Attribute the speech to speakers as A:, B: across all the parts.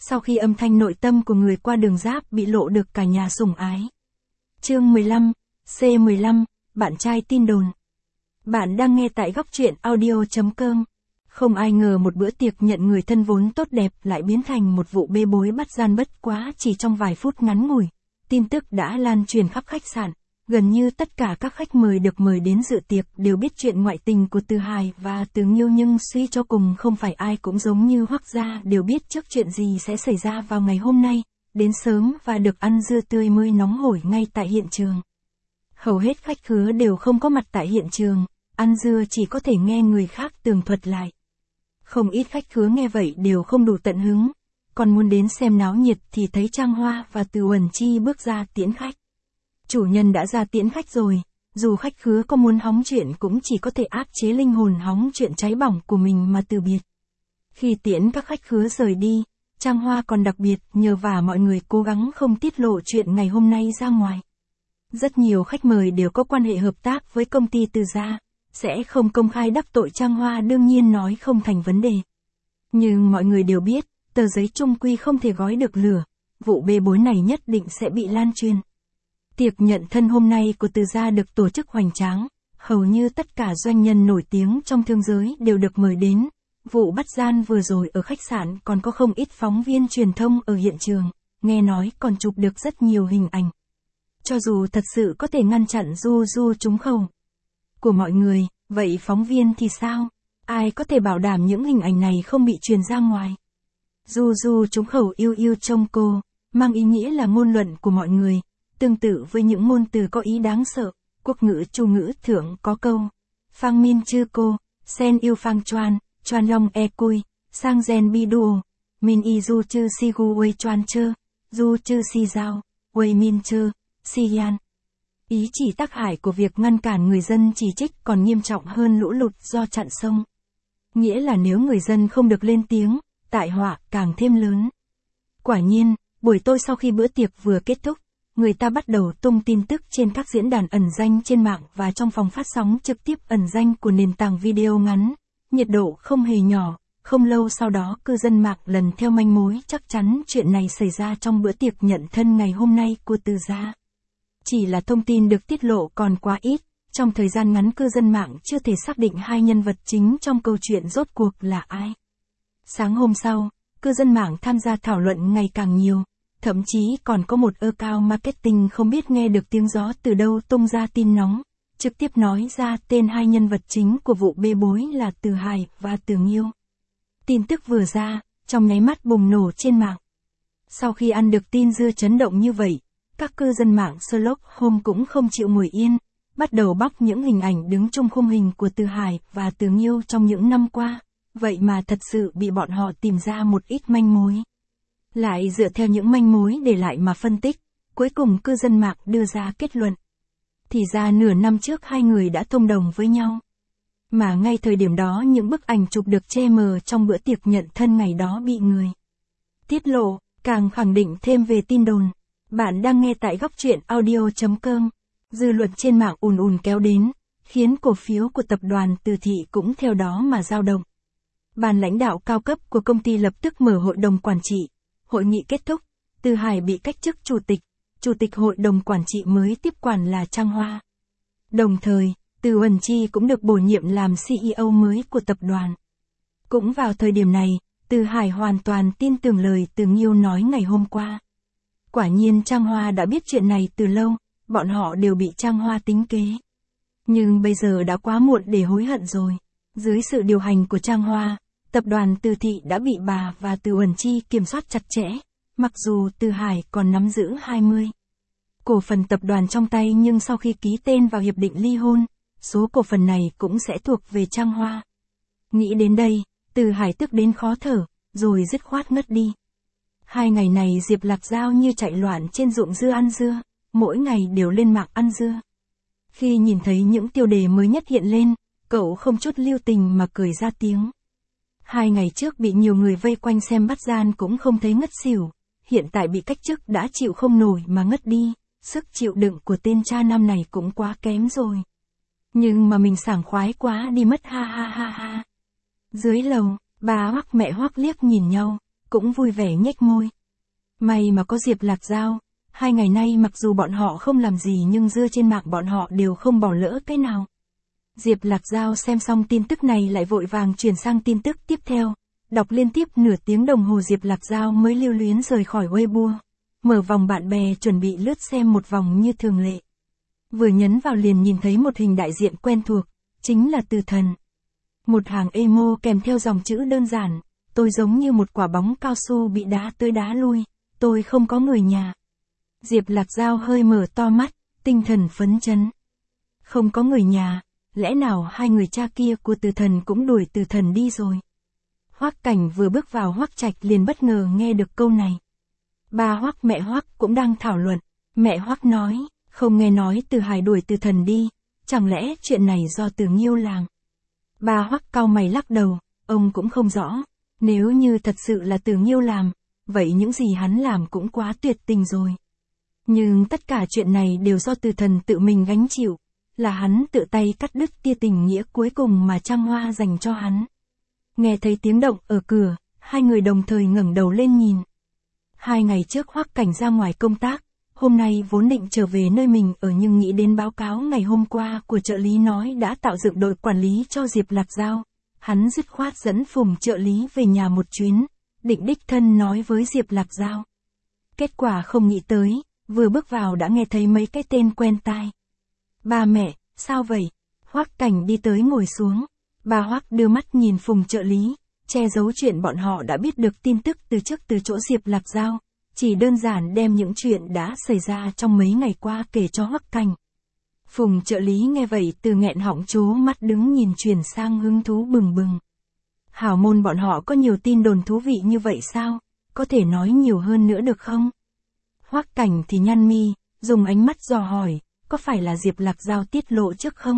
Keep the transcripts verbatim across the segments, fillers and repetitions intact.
A: sau khi âm thanh nội tâm của người qua đường giáp bị lộ được cả nhà sủng ái. Chương mười lăm, C mười lăm, bạn trai tin đồn. Bạn đang nghe tại góc truyện audio chấm com. Không ai ngờ một bữa tiệc nhận người thân vốn tốt đẹp lại biến thành một vụ bê bối bắt gian bất quá chỉ trong vài phút ngắn ngủi. Tin tức đã lan truyền khắp khách sạn. Gần như tất cả các khách mời được mời đến dự tiệc đều biết chuyện ngoại tình của Từ Hải và Từ Nghiêu, nhưng suy cho cùng không phải ai cũng giống như Hoắc gia đều biết trước chuyện gì sẽ xảy ra vào ngày hôm nay, đến sớm và được ăn dưa tươi mới nóng hổi ngay tại hiện trường. Hầu hết khách khứa đều không có mặt tại hiện trường, ăn dưa chỉ có thể nghe người khác tường thuật lại. Không ít khách khứa nghe vậy đều không đủ tận hứng, còn muốn đến xem náo nhiệt thì thấy Trang Hoa và Từ Uẩn Chi bước ra tiễn khách. Chủ nhân đã ra tiễn khách rồi, dù khách khứa có muốn hóng chuyện cũng chỉ có thể áp chế linh hồn hóng chuyện cháy bỏng của mình mà từ biệt. Khi tiễn các khách khứa rời đi, Trang Hoa còn đặc biệt nhờ vả mọi người cố gắng không tiết lộ chuyện ngày hôm nay ra ngoài. Rất nhiều khách mời đều có quan hệ hợp tác với công ty Từ gia, sẽ không công khai đắc tội Trang Hoa, đương nhiên nói không thành vấn đề. Nhưng mọi người đều biết, tờ giấy chung quy không thể gói được lửa, vụ bê bối này nhất định sẽ bị lan truyền. Tiệc nhận thân hôm nay của Từ gia được tổ chức hoành tráng, hầu như tất cả doanh nhân nổi tiếng trong thương giới đều được mời đến. Vụ bắt gian vừa rồi ở khách sạn còn có không ít phóng viên truyền thông ở hiện trường, nghe nói còn chụp được rất nhiều hình ảnh. Cho dù thật sự có thể ngăn chặn du du trúng khẩu của mọi người, vậy phóng viên thì sao? Ai có thể bảo đảm những hình ảnh này không bị truyền ra ngoài? Du du trúng khẩu yêu yêu trông cô, mang ý nghĩa là ngôn luận của mọi người. Tương tự với những ngôn từ có ý đáng sợ, quốc ngữ Chu ngữ thượng có câu Phang min chư cô, sen yêu phang choan, choan long e cui, sang gen bi duo, min y du chư si gu wei choan chơ, du chư si giao, wei min chơ, si yan. Ý chỉ tác hại của việc ngăn cản người dân chỉ trích còn nghiêm trọng hơn lũ lụt do chặn sông. Nghĩa là nếu người dân không được lên tiếng, tai họa càng thêm lớn. Quả nhiên, buổi tối sau khi bữa tiệc vừa kết thúc, người ta bắt đầu tung tin tức trên các diễn đàn ẩn danh trên mạng và trong phòng phát sóng trực tiếp ẩn danh của nền tảng video ngắn. Nhiệt độ không hề nhỏ, không lâu sau đó cư dân mạng lần theo manh mối chắc chắn chuyện này xảy ra trong bữa tiệc nhận thân ngày hôm nay của Từ gia. Chỉ là thông tin được tiết lộ còn quá ít, trong thời gian ngắn cư dân mạng chưa thể xác định hai nhân vật chính trong câu chuyện rốt cuộc là ai. Sáng hôm sau, cư dân mạng tham gia thảo luận ngày càng nhiều. Thậm chí còn có một account marketing không biết nghe được tiếng gió từ đâu tung ra tin nóng, trực tiếp nói ra tên hai nhân vật chính của vụ bê bối là Từ Hải và Từ Nghiêu. Tin tức vừa ra, trong nháy mắt bùng nổ trên mạng. Sau khi ăn được tin dưa chấn động như vậy, các cư dân mạng Sherlock Holmes cũng không chịu ngồi yên, bắt đầu bóc những hình ảnh đứng trong khung hình của Từ Hải và Từ Nghiêu trong những năm qua, vậy mà thật sự bị bọn họ tìm ra một ít manh mối. Lại dựa theo những manh mối để lại mà phân tích, cuối cùng cư dân mạng đưa ra kết luận. Thì ra nửa năm trước hai người đã thông đồng với nhau. Mà ngay thời điểm đó những bức ảnh chụp được che mờ trong bữa tiệc nhận thân ngày đó bị người tiết lộ, càng khẳng định thêm về tin đồn. Bạn đang nghe tại góc truyện audio chấm com. Dư luận trên mạng ùn ùn kéo đến, khiến cổ phiếu của tập đoàn Từ thị cũng theo đó mà dao động. Ban lãnh đạo cao cấp của công ty lập tức mở hội đồng quản trị. Hội nghị kết thúc, Từ Hải bị cách chức chủ tịch, chủ tịch hội đồng quản trị mới tiếp quản là Trang Hoa. Đồng thời, Từ Uẩn Chi cũng được bổ nhiệm làm xê e ô mới của tập đoàn. Cũng vào thời điểm này, Từ Hải hoàn toàn tin tưởng lời Từ Nghiêu nói ngày hôm qua. Quả nhiên Trang Hoa đã biết chuyện này từ lâu, bọn họ đều bị Trang Hoa tính kế. Nhưng bây giờ đã quá muộn để hối hận rồi. Dưới sự điều hành của Trang Hoa, tập đoàn Từ thị đã bị bà và Từ Uẩn Chi kiểm soát chặt chẽ, mặc dù Từ Hải còn nắm giữ hai mươi cổ phần tập đoàn trong tay, nhưng sau khi ký tên vào hiệp định ly hôn, số cổ phần này cũng sẽ thuộc về Trang Hoa. Nghĩ đến đây, Từ Hải tức đến khó thở, rồi dứt khoát ngất đi. Hai ngày này Diệp Lạc Giao như chạy loạn trên ruộng dưa ăn dưa, mỗi ngày đều lên mạng ăn dưa. Khi nhìn thấy những tiêu đề mới nhất hiện lên, cậu không chút lưu tình mà cười ra tiếng. Hai ngày trước bị nhiều người vây quanh xem bắt gian cũng không thấy ngất xỉu, hiện tại bị cách chức đã chịu không nổi mà ngất đi, sức chịu đựng của tên cha nam này cũng quá kém rồi. Nhưng mà mình sảng khoái quá đi mất, ha ha ha ha. Dưới lầu, bà Hoắc mẹ Hoắc liếc nhìn nhau, cũng vui vẻ nhếch môi. May mà có Diệp Lạc Giao, hai ngày nay mặc dù bọn họ không làm gì nhưng dưa trên mạng bọn họ đều không bỏ lỡ cái nào. Diệp Lạc Giao xem xong tin tức này lại vội vàng chuyển sang tin tức tiếp theo, đọc liên tiếp nửa tiếng đồng hồ Diệp Lạc Giao mới lưu luyến rời khỏi Weibo, mở vòng bạn bè chuẩn bị lướt xem một vòng như thường lệ. Vừa nhấn vào liền nhìn thấy một hình đại diện quen thuộc, chính là Từ Thần. Một hàng emo kèm theo dòng chữ đơn giản, tôi giống như một quả bóng cao su bị đá tới đá lui, tôi không có người nhà. Diệp Lạc Giao hơi mở to mắt, tinh thần phấn chấn. Không có người nhà, lẽ nào hai người cha kia của Từ Thần cũng đuổi Từ Thần đi rồi? Hoắc Cảnh vừa bước vào Hoắc Trạch liền bất ngờ nghe được câu này. Ba Hoắc mẹ Hoắc cũng đang thảo luận, mẹ Hoắc nói, không nghe nói Từ Hải đuổi Từ Thần đi, chẳng lẽ chuyện này do Từ Nghiêu làm? Ba Hoắc cau mày lắc đầu, ông cũng không rõ, nếu như thật sự là Từ Nghiêu làm, vậy những gì hắn làm cũng quá tuyệt tình rồi. Nhưng tất cả chuyện này đều do Từ Thần tự mình gánh chịu, là hắn tự tay cắt đứt tia tình nghĩa cuối cùng mà Trang Hoa dành cho hắn. Nghe thấy tiếng động ở cửa, hai người đồng thời ngẩng đầu lên nhìn. Hai ngày trước Hoắc Cảnh ra ngoài công tác, hôm nay vốn định trở về nơi mình ở nhưng nghĩ đến báo cáo ngày hôm qua của trợ lý nói đã tạo dựng đội quản lý cho Diệp Lạc Giao. Hắn dứt khoát dẫn Phùng trợ lý về nhà một chuyến, định đích thân nói với Diệp Lạc Giao. Kết quả không nghĩ tới, vừa bước vào đã nghe thấy mấy cái tên quen tai. Ba mẹ, sao vậy? Hoắc Cảnh đi tới ngồi xuống. Bà Hoắc đưa mắt nhìn Phùng trợ lý, che giấu chuyện bọn họ đã biết được tin tức từ trước từ chỗ Diệp Lạc Giao, chỉ đơn giản đem những chuyện đã xảy ra trong mấy ngày qua kể cho Hoắc Cảnh. Phùng trợ lý nghe vậy từ nghẹn họng trố mắt đứng nhìn chuyển sang hứng thú bừng bừng. Hảo môn bọn họ có nhiều tin đồn thú vị như vậy sao? Có thể nói nhiều hơn nữa được không? Hoắc Cảnh thì nhăn mi, dùng ánh mắt dò hỏi, có phải là Diệp Lạc Giao tiết lộ trước không?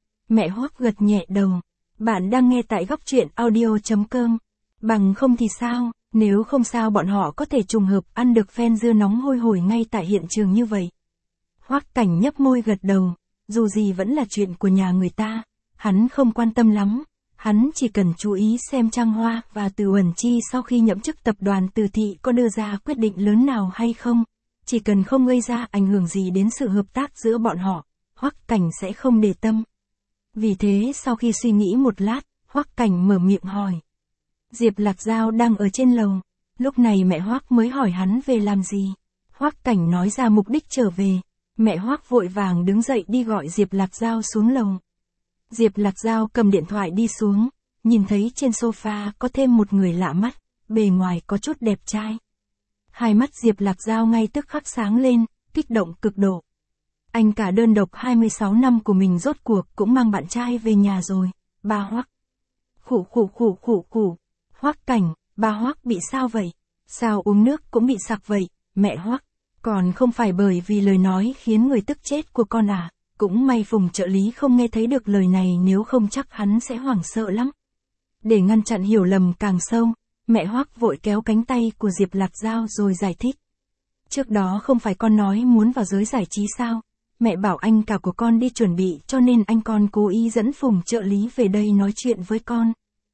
A: Mẹ Hoắc gật nhẹ đầu. Bạn đang nghe tại góc truyện audio chấm com. Bằng không thì sao, nếu không sao bọn họ có thể trùng hợp ăn được phen dưa nóng hôi hổi ngay tại hiện trường như vậy. Hoắc Cảnh nhấp môi gật đầu, dù gì vẫn là chuyện của nhà người ta, hắn không quan tâm lắm, hắn chỉ cần chú ý xem Trang Hoa và Từ Uẩn Chi sau khi nhậm chức tập đoàn Từ Thị có đưa ra quyết định lớn nào hay không, chỉ cần không gây ra ảnh hưởng gì đến sự hợp tác giữa bọn họ, Hoắc Cảnh sẽ không để tâm. Vì thế sau khi suy nghĩ một lát, Hoắc Cảnh mở miệng hỏi. Diệp Lạc Giao đang ở trên lầu, lúc này mẹ Hoắc mới hỏi hắn về làm gì. Hoắc Cảnh nói ra mục đích trở về, mẹ Hoắc vội vàng đứng dậy đi gọi Diệp Lạc Giao xuống lầu. Diệp Lạc Giao cầm điện thoại đi xuống, nhìn thấy trên sofa có thêm một người lạ mắt, bề ngoài có chút đẹp trai. Hai mắt Diệp Lạc Giao ngay tức khắc sáng lên, kích động cực độ. Anh cả đơn độc hai mươi sáu năm của mình rốt cuộc cũng mang bạn trai về nhà rồi, ba Hoắc. Khủ khủ khủ khủ khủ. Hoắc Cảnh, ba Hoắc bị sao vậy? Sao uống nước cũng bị sặc vậy, mẹ Hoắc? Còn không phải bởi vì lời nói khiến người tức chết của con à? Cũng may Phùng trợ lý không nghe thấy được lời này nếu không chắc hắn sẽ hoảng sợ lắm. Để ngăn chặn hiểu lầm càng sâu, mẹ Hoắc vội kéo cánh tay của Diệp Lạc Giao rồi giải thích. Trước đó không phải con nói muốn vào giới giải trí sao? Mẹ bảo anh cả của con đi chuẩn bị cho nên anh con cố ý dẫn Phùng trợ lý về đây nói chuyện với con.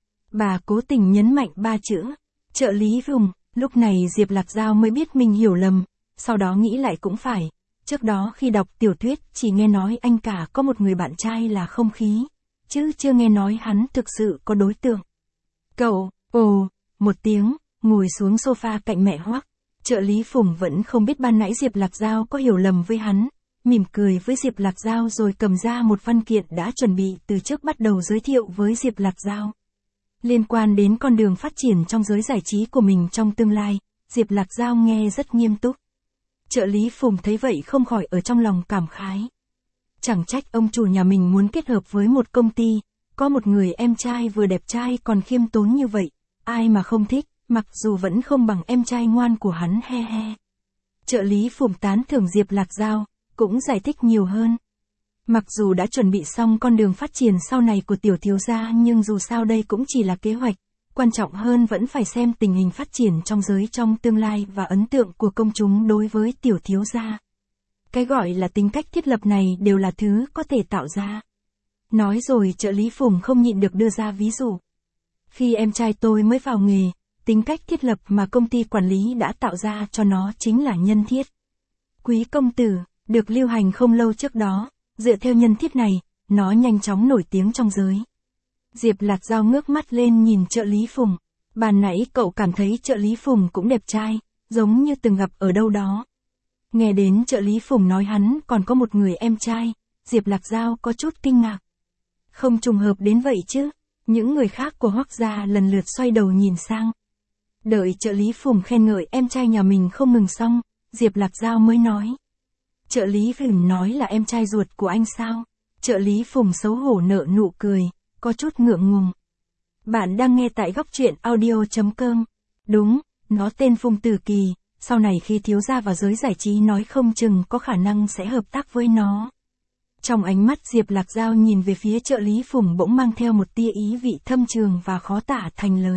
A: Bà cố tình nhấn mạnh ba chữ, trợ lý Phùng, lúc này Diệp Lạc Giao mới biết mình hiểu lầm, sau đó nghĩ lại cũng phải. Trước đó khi đọc tiểu thuyết chỉ nghe nói anh cả có một người bạn trai là Không Khí, chứ chưa nghe nói hắn thực sự có đối tượng. Cậu, ồ, một tiếng, ngồi xuống sofa cạnh mẹ Hoắc. Trợ lý Phùng vẫn không biết ban nãy Diệp Lạc Giao có hiểu lầm với hắn, mỉm cười với Diệp Lạc Giao rồi cầm ra một văn kiện đã chuẩn bị từ trước bắt đầu giới thiệu với Diệp Lạc Giao. Liên quan đến con đường phát triển trong giới giải trí của mình trong tương lai, Diệp Lạc Giao nghe rất nghiêm túc. Trợ lý Phùng thấy vậy không khỏi ở trong lòng cảm khái. Chẳng trách ông chủ nhà mình muốn kết hợp với một công ty, có một người em trai vừa đẹp trai còn khiêm tốn như vậy, ai mà không thích, mặc dù vẫn không bằng em trai ngoan của hắn he he. Trợ lý Phùng tán thưởng Diệp Lạc Giao, cũng giải thích nhiều hơn. Mặc dù đã chuẩn bị xong con đường phát triển sau này của tiểu thiếu gia nhưng dù sao đây cũng chỉ là kế hoạch, quan trọng hơn vẫn phải xem tình hình phát triển trong giới trong tương lai và ấn tượng của công chúng đối với tiểu thiếu gia. Cái gọi là tính cách thiết lập này đều là thứ có thể tạo ra. Nói rồi trợ lý Phùng không nhịn được đưa ra ví dụ. Khi em trai tôi mới vào nghề, tính cách thiết lập mà công ty quản lý đã tạo ra cho nó chính là nhân thiết. Quý công tử, được lưu hành không lâu trước đó, dựa theo nhân thiết này, nó nhanh chóng nổi tiếng trong giới. Diệp Lạc Giao ngước mắt lên nhìn trợ lý Phùng. Ban nãy cậu cảm thấy trợ lý Phùng cũng đẹp trai, giống như từng gặp ở đâu đó. Nghe đến trợ lý Phùng nói hắn còn có một người em trai, Diệp Lạc Giao có chút kinh ngạc. Không trùng hợp đến vậy chứ, những người khác của Hoắc gia lần lượt xoay đầu nhìn sang. Đợi trợ lý Phùng khen ngợi em trai nhà mình không ngừng xong, Diệp Lạc Giao mới nói. Trợ lý Phùng nói là em trai ruột của anh sao? Trợ lý Phùng xấu hổ nở nụ cười, có chút ngượng ngùng. Bạn đang nghe tại góc truyện audio chấm com. Đúng, nó tên Phùng Tử Kỳ, sau này khi thiếu gia vào giới giải trí nói không chừng có khả năng sẽ hợp tác với nó. Trong ánh mắt Diệp Lạc Giao nhìn về phía trợ lý Phùng bỗng mang theo một tia ý vị thâm trường và khó tả thành lời.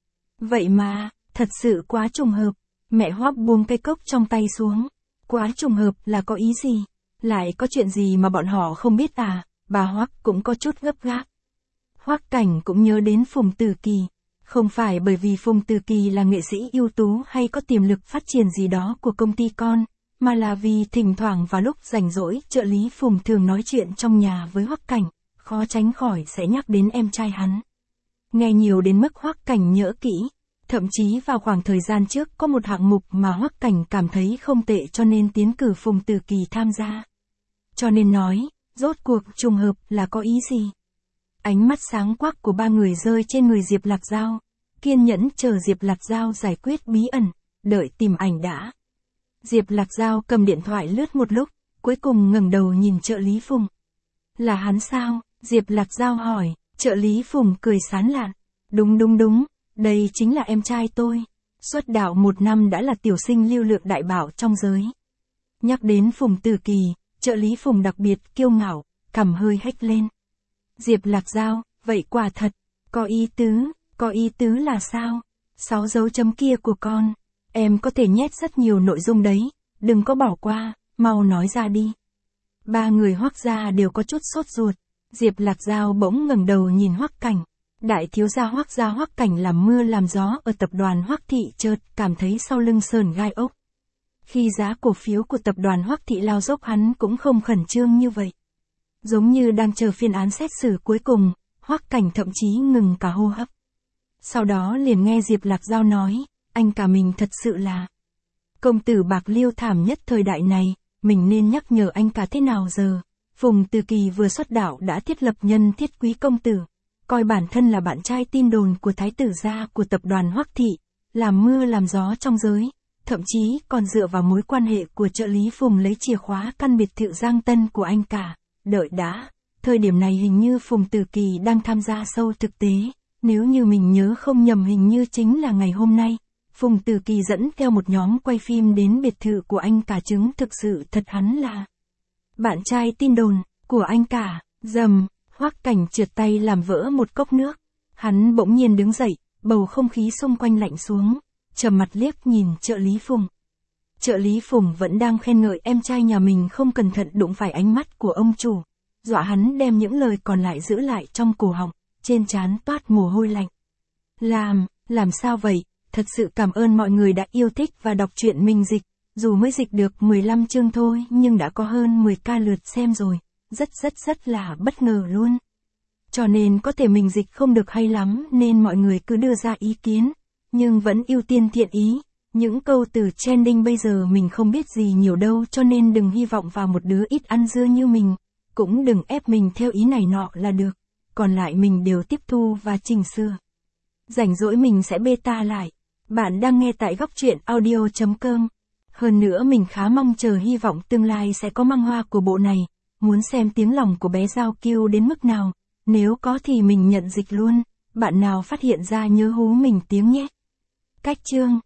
A: Vậy mà, thật sự quá trùng hợp. Mẹ Hoắc buông cây cốc trong tay xuống. Quá trùng hợp là có ý gì? Lại có chuyện gì mà bọn họ không biết à? Bà Hoắc cũng có chút gấp gáp. Hoắc Cảnh cũng nhớ đến Phùng Tử Kỳ. Không phải bởi vì Phùng Tử Kỳ là nghệ sĩ ưu tú hay có tiềm lực phát triển gì đó của công ty con, mà là vì thỉnh thoảng vào lúc rảnh rỗi trợ lý Phùng thường nói chuyện trong nhà với Hoắc Cảnh, khó tránh khỏi sẽ nhắc đến em trai hắn. Nghe nhiều đến mức Hoắc Cảnh nhớ kỹ. Thậm chí vào khoảng thời gian trước có một hạng mục mà Hoắc Cảnh cảm thấy không tệ cho nên tiến cử Phùng Tử Kỳ tham gia. Cho nên nói, rốt cuộc trùng hợp là có ý gì? Ánh mắt sáng quắc của ba người rơi trên người Diệp Lạc Giao, kiên nhẫn chờ Diệp Lạc Giao giải quyết bí ẩn, đợi tìm ảnh đã. Diệp Lạc Giao cầm điện thoại lướt một lúc, cuối cùng ngẩng đầu nhìn trợ lý Phùng. Là hắn sao? Diệp Lạc Giao hỏi, trợ lý Phùng cười sán lạn. Đúng đúng đúng. Đây chính là em trai tôi. Xuất đạo một năm đã là tiểu sinh lưu lượng đại bảo trong giới. Nhắc đến Phùng Tử Kỳ, trợ lý Phùng đặc biệt kiêu ngạo, cằm hơi hếch lên. Diệp Lạc Giao, vậy quả thật, có ý tứ, có ý tứ là sao? Sáu dấu chấm kia của con, em có thể nhét rất nhiều nội dung đấy, đừng có bỏ qua, mau nói ra đi. Ba người Hoắc gia đều có chút sốt ruột. Diệp Lạc Giao bỗng ngẩng đầu nhìn Hoắc Cảnh. Đại thiếu gia Hoắc gia Hoắc Cảnh làm mưa làm gió ở tập đoàn Hoắc Thị chợt cảm thấy sau lưng sờn gai ốc. Khi giá cổ phiếu của tập đoàn Hoắc Thị lao dốc hắn cũng không khẩn trương như vậy. Giống như đang chờ phiên án xét xử cuối cùng, Hoắc Cảnh thậm chí ngừng cả hô hấp. Sau đó liền nghe Diệp Lạc Giao nói, anh cả mình thật sự là công tử bạc liêu thảm nhất thời đại này, mình nên nhắc nhở anh cả thế nào giờ? Phùng Tử Kỳ vừa xuất đạo đã thiết lập nhân thiết quý công tử. Coi bản thân là bạn trai tin đồn của thái tử gia của tập đoàn Hoắc Thị, làm mưa làm gió trong giới, thậm chí còn dựa vào mối quan hệ của trợ lý Phùng lấy chìa khóa căn biệt thự Giang Tân của anh cả. Đợi đã, thời điểm này hình như Phùng Tử Kỳ đang tham gia show thực tế, nếu như mình nhớ không nhầm hình như chính là ngày hôm nay, Phùng Tử Kỳ dẫn theo một nhóm quay phim đến biệt thự của anh cả, chứng thực sự thật hắn là bạn trai tin đồn của anh cả. Dầm. Hoắc Cảnh trượt tay làm vỡ một cốc nước. Hắn bỗng nhiên đứng dậy, bầu không khí xung quanh lạnh xuống, trầm mặt liếc nhìn trợ lý Phùng. Trợ lý Phùng vẫn đang khen ngợi em trai nhà mình không cẩn thận đụng phải ánh mắt của ông chủ, dọa hắn đem những lời còn lại giữ lại trong cổ họng, trên trán toát mồ hôi lạnh. Làm, làm sao vậy? Thật sự cảm ơn mọi người đã yêu thích và đọc truyện mình dịch, dù mới dịch được mười lăm chương thôi nhưng đã có hơn mười ca lượt xem rồi. Rất rất rất là bất ngờ luôn. Cho nên có thể mình dịch không được hay lắm nên mọi người cứ đưa ra ý kiến, nhưng vẫn ưu tiên thiện ý. Những câu từ trending bây giờ mình không biết gì nhiều đâu, cho nên đừng hy vọng vào một đứa ít ăn dưa như mình. Cũng đừng ép mình theo ý này nọ là được. Còn lại mình đều tiếp thu và chỉnh sửa. Rảnh rỗi mình sẽ beta lại. Bạn đang nghe tại góc truyện audio chấm com. Hơn nữa mình khá mong chờ, hy vọng tương lai sẽ có manga hoa của bộ này. Muốn xem tiếng lòng của bé Giao Kiêu đến mức nào, nếu có thì mình nhận dịch luôn, bạn nào phát hiện ra nhớ hú mình tiếng nhé. Cách chương